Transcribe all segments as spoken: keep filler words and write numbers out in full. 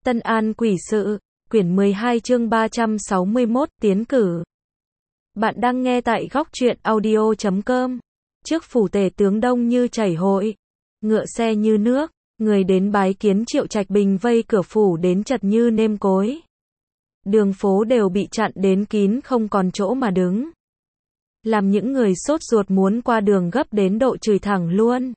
Tân An Quỷ Sự, quyển mười hai chương ba trăm sáu mươi mốt, tiến cử. Bạn đang nghe tại góc truyện audio chấm com. Trước phủ tể tướng đông như chảy hội, ngựa xe như nước, người đến bái kiến Triệu Trạch Bình vây cửa phủ đến chật như nêm cối. Đường phố đều bị chặn đến kín không còn chỗ mà đứng. Làm những người sốt ruột muốn qua đường gấp đến độ chửi thẳng luôn.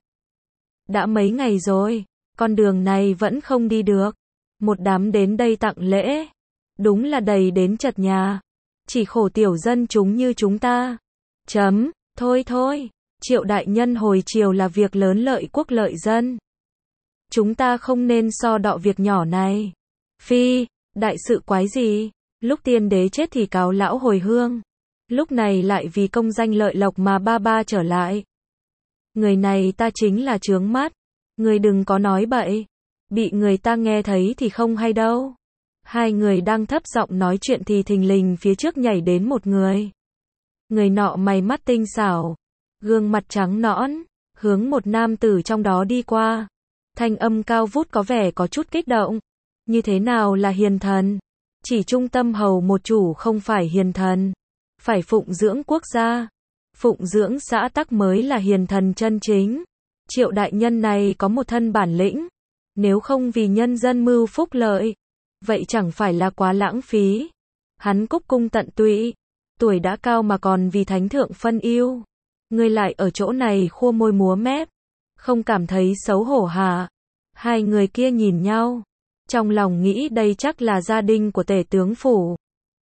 Đã mấy ngày rồi, con đường này vẫn không đi được. Một đám đến đây tặng lễ. Đúng là đầy đến chật nhà. Chỉ khổ tiểu dân chúng như chúng ta. Chấm, thôi thôi. Triệu đại nhân hồi chiều là việc lớn lợi quốc lợi dân. Chúng ta không nên so đọ việc nhỏ này. Phi, đại sự quái gì? Lúc tiên đế chết thì cáo lão hồi hương. Lúc này lại vì công danh lợi lộc mà ba ba trở lại. Người này ta chính là chướng mắt. Người đừng có nói bậy. Bị người ta nghe thấy thì không hay đâu. Hai người đang thấp giọng nói chuyện thì thình lình phía trước nhảy đến một người. Người nọ mày mắt tinh xảo, gương mặt trắng nõn, hướng một nam tử trong đó đi qua. Thanh âm cao vút có vẻ có chút kích động. Như thế nào là hiền thần? Chỉ trung tâm hầu một chủ không phải hiền thần. Phải phụng dưỡng quốc gia. Phụng dưỡng xã tắc mới là hiền thần chân chính. Triệu đại nhân này có một thân bản lĩnh. Nếu không vì nhân dân mưu phúc lợi, vậy chẳng phải là quá lãng phí. Hắn cúc cung tận tụy, tuổi đã cao mà còn vì thánh thượng phân ưu. Ngươi lại ở chỗ này khua môi múa mép, không cảm thấy xấu hổ hả? Hai người kia nhìn nhau, trong lòng nghĩ đây chắc là gia đình của tể tướng phủ.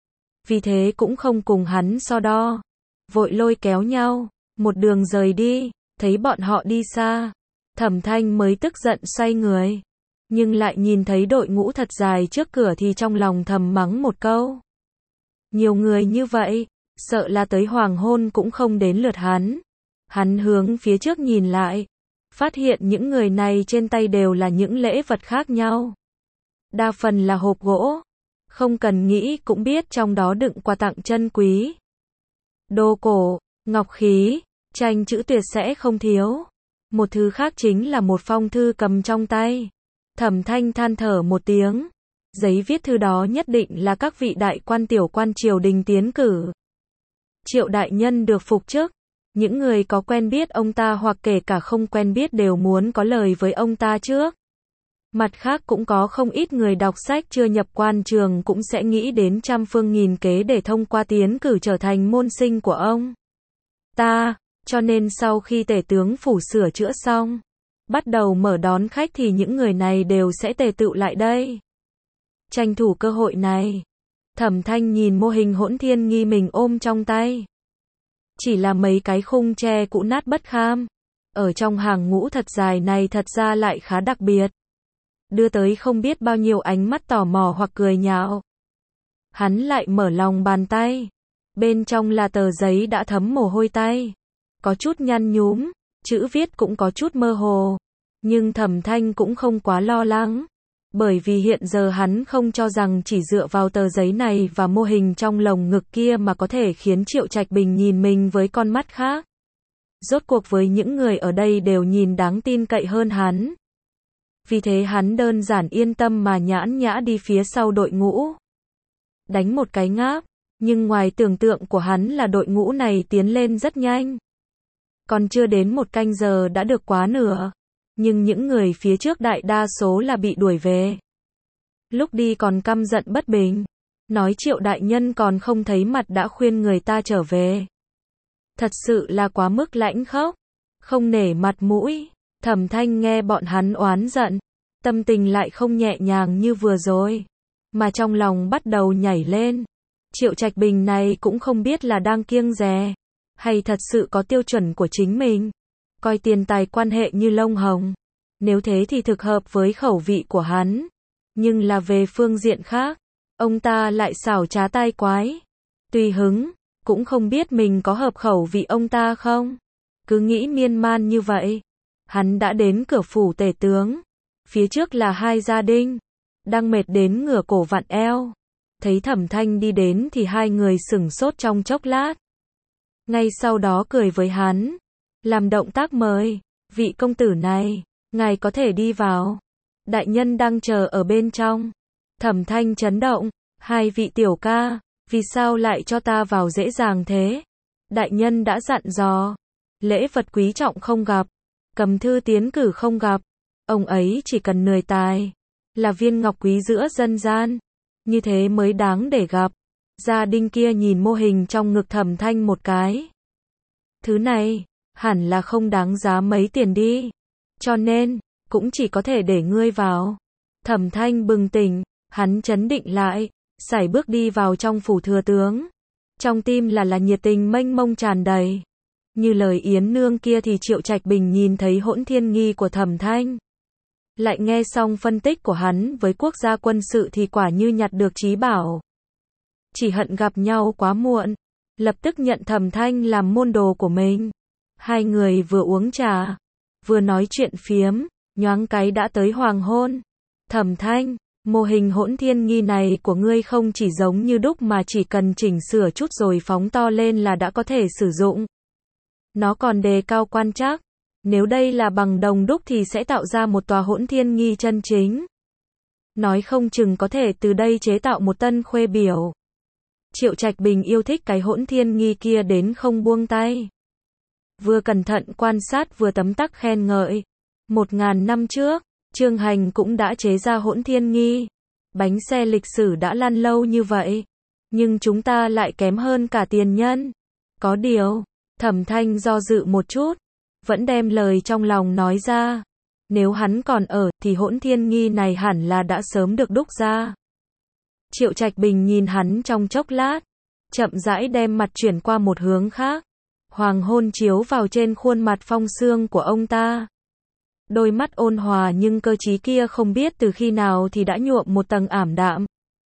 Vì thế cũng không cùng hắn so đo, vội lôi kéo nhau, một đường rời đi. Thấy bọn họ đi xa, Thẩm Thanh mới tức giận xoay người. Nhưng lại nhìn thấy đội ngũ thật dài trước cửa thì trong lòng thầm mắng một câu. Nhiều người như vậy, sợ là tới hoàng hôn cũng không đến lượt hắn. Hắn hướng phía trước nhìn lại, phát hiện những người này trên tay đều là những lễ vật khác nhau. Đa phần là hộp gỗ, không cần nghĩ cũng biết trong đó đựng quà tặng chân quý. Đồ cổ, ngọc khí, tranh chữ tuyệt sẽ không thiếu. Một thứ khác chính là một phong thư cầm trong tay. Thẩm Thanh than thở một tiếng. Giấy viết thư đó nhất định là các vị đại quan tiểu quan triều đình tiến cử. Triệu đại nhân được phục chức. Những người có quen biết ông ta hoặc kể cả không quen biết đều muốn có lời với ông ta trước. Mặt khác cũng có không ít người đọc sách chưa nhập quan trường cũng sẽ nghĩ đến trăm phương nghìn kế để thông qua tiến cử trở thành môn sinh của ông ta. Cho nên sau khi tể tướng phủ sửa chữa xong, bắt đầu mở đón khách thì những người này đều sẽ tề tựu lại đây. Tranh thủ cơ hội này, Thẩm Thanh nhìn mô hình hỗn thiên nghi mình ôm trong tay. Chỉ là mấy cái khung tre cũ nát bất kham. Ở trong hàng ngũ thật dài này thật ra lại khá đặc biệt. Đưa tới không biết bao nhiêu ánh mắt tò mò hoặc cười nhạo. Hắn lại mở lòng bàn tay. Bên trong là tờ giấy đã thấm mồ hôi tay. Có chút nhăn nhúm, chữ viết cũng có chút mơ hồ. Nhưng Thẩm Thanh cũng không quá lo lắng. Bởi vì hiện giờ hắn không cho rằng chỉ dựa vào tờ giấy này và mô hình trong lồng ngực kia mà có thể khiến Triệu Trạch Bình nhìn mình với con mắt khác. Rốt cuộc với những người ở đây đều nhìn đáng tin cậy hơn hắn. Vì thế hắn đơn giản yên tâm mà nhãn nhã đi phía sau đội ngũ. Đánh một cái ngáp, nhưng ngoài tưởng tượng của hắn là đội ngũ này tiến lên rất nhanh. Còn chưa đến một canh giờ đã được quá nửa. Nhưng những người phía trước đại đa số là bị đuổi về. Lúc đi còn căm giận bất bình. Nói Triệu đại nhân còn không thấy mặt đã khuyên người ta trở về. Thật sự là quá mức lãnh khốc. Không nể mặt mũi. Thẩm Thanh nghe bọn hắn oán giận. Tâm tình lại không nhẹ nhàng như vừa rồi. Mà trong lòng bắt đầu nhảy lên. Triệu Trạch Bình này cũng không biết là đang kiêng dè. Hay thật sự có tiêu chuẩn của chính mình. Coi tiền tài quan hệ như lông hồng. Nếu thế thì thực hợp với khẩu vị của hắn. Nhưng là về phương diện khác, ông ta lại xảo trá tai quái. Tùy hứng, cũng không biết mình có hợp khẩu vị ông ta không. Cứ nghĩ miên man như vậy. Hắn đã đến cửa phủ tể tướng. Phía trước là hai gia đình. Đang mệt đến ngửa cổ vặn eo. Thấy Thẩm Thanh đi đến thì hai người sửng sốt trong chốc lát. Ngay sau đó cười với hắn. Làm động tác mời, vị công tử này, ngài có thể đi vào. Đại nhân đang chờ ở bên trong. Thẩm Thanh chấn động, hai vị tiểu ca, vì sao lại cho ta vào dễ dàng thế? Đại nhân đã dặn dò, lễ vật quý trọng không gặp, cầm thư tiến cử không gặp, ông ấy chỉ cần người tài, là viên ngọc quý giữa dân gian, như thế mới đáng để gặp. Gia đình kia nhìn mô hình trong ngực Thẩm Thanh một cái. Thứ này, hẳn là không đáng giá mấy tiền đi, cho nên, cũng chỉ có thể để ngươi vào. Thẩm Thanh bừng tỉnh, hắn trấn định lại, sải bước đi vào trong phủ thừa tướng. Trong tim là là nhiệt tình mênh mông tràn đầy. Như lời Yến Nương kia thì Triệu Trạch Bình nhìn thấy hỗn thiên nghi của Thẩm Thanh. Lại nghe xong phân tích của hắn với quốc gia quân sự thì quả như nhặt được trí bảo. Chỉ hận gặp nhau quá muộn, lập tức nhận Thẩm Thanh làm môn đồ của mình. Hai người vừa uống trà, vừa nói chuyện phiếm, nhoáng cái đã tới hoàng hôn. Thẩm Thanh, mô hình hỗn thiên nghi này của ngươi không chỉ giống như đúc mà chỉ cần chỉnh sửa chút rồi phóng to lên là đã có thể sử dụng. Nó còn đề cao quan trắc. Nếu đây là bằng đồng đúc thì sẽ tạo ra một tòa hỗn thiên nghi chân chính. Nói không chừng có thể từ đây chế tạo một tân khuê biểu. Triệu Trạch Bình yêu thích cái hỗn thiên nghi kia đến không buông tay. Vừa cẩn thận quan sát vừa tấm tắc khen ngợi. Một ngàn năm trước, Trương Hành cũng đã chế ra hỗn thiên nghi. Bánh xe lịch sử đã lăn lâu như vậy. Nhưng chúng ta lại kém hơn cả tiền nhân. Có điều, Thẩm Thanh do dự một chút. Vẫn đem lời trong lòng nói ra. Nếu hắn còn ở thì hỗn thiên nghi này hẳn là đã sớm được đúc ra. Triệu Trạch Bình nhìn hắn trong chốc lát. Chậm rãi đem mặt chuyển qua một hướng khác. Hoàng hôn chiếu vào trên khuôn mặt phong sương của ông ta. Đôi mắt ôn hòa nhưng cơ trí kia không biết từ khi nào thì đã nhuộm một tầng ảm đạm.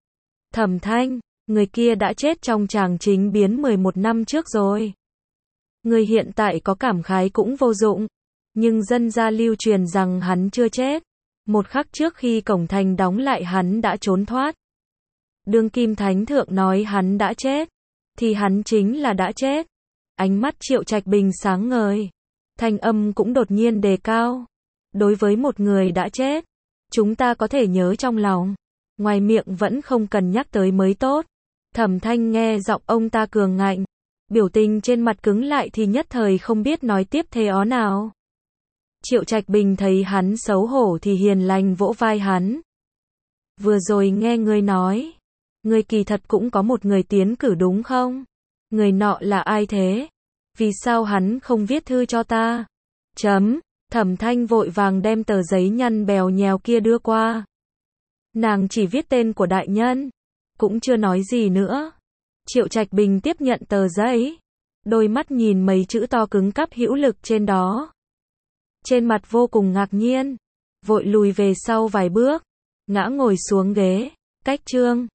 Thẩm Thanh, người kia đã chết trong tràng chính biến mười một năm trước rồi. Người hiện tại có cảm khái cũng vô dụng. Nhưng dân gia lưu truyền rằng hắn chưa chết. Một khắc trước khi cổng thành đóng lại hắn đã trốn thoát. Đương kim thánh thượng nói hắn đã chết. Thì hắn chính là đã chết. Ánh mắt Triệu Trạch Bình sáng ngời. Thanh âm cũng đột nhiên đề cao. Đối với một người đã chết, chúng ta có thể nhớ trong lòng. Ngoài miệng vẫn không cần nhắc tới mới tốt. Thẩm Thanh nghe giọng ông ta cường ngạnh. Biểu tình trên mặt cứng lại thì nhất thời không biết nói tiếp thế ó nào. Triệu Trạch Bình thấy hắn xấu hổ thì hiền lành vỗ vai hắn. Vừa rồi nghe ngươi nói, ngươi kỳ thật cũng có một người tiến cử đúng không? Người nọ là ai thế? Vì sao hắn không viết thư cho ta? Chấm. Thẩm Thanh vội vàng đem tờ giấy nhăn bèo nhèo kia đưa qua. Nàng chỉ viết tên của đại nhân, cũng chưa nói gì nữa. Triệu Trạch Bình tiếp nhận tờ giấy, đôi mắt nhìn mấy chữ to cứng cắp hữu lực trên đó. Trên mặt vô cùng ngạc nhiên, vội lùi về sau vài bước, ngã ngồi xuống ghế, cách chương.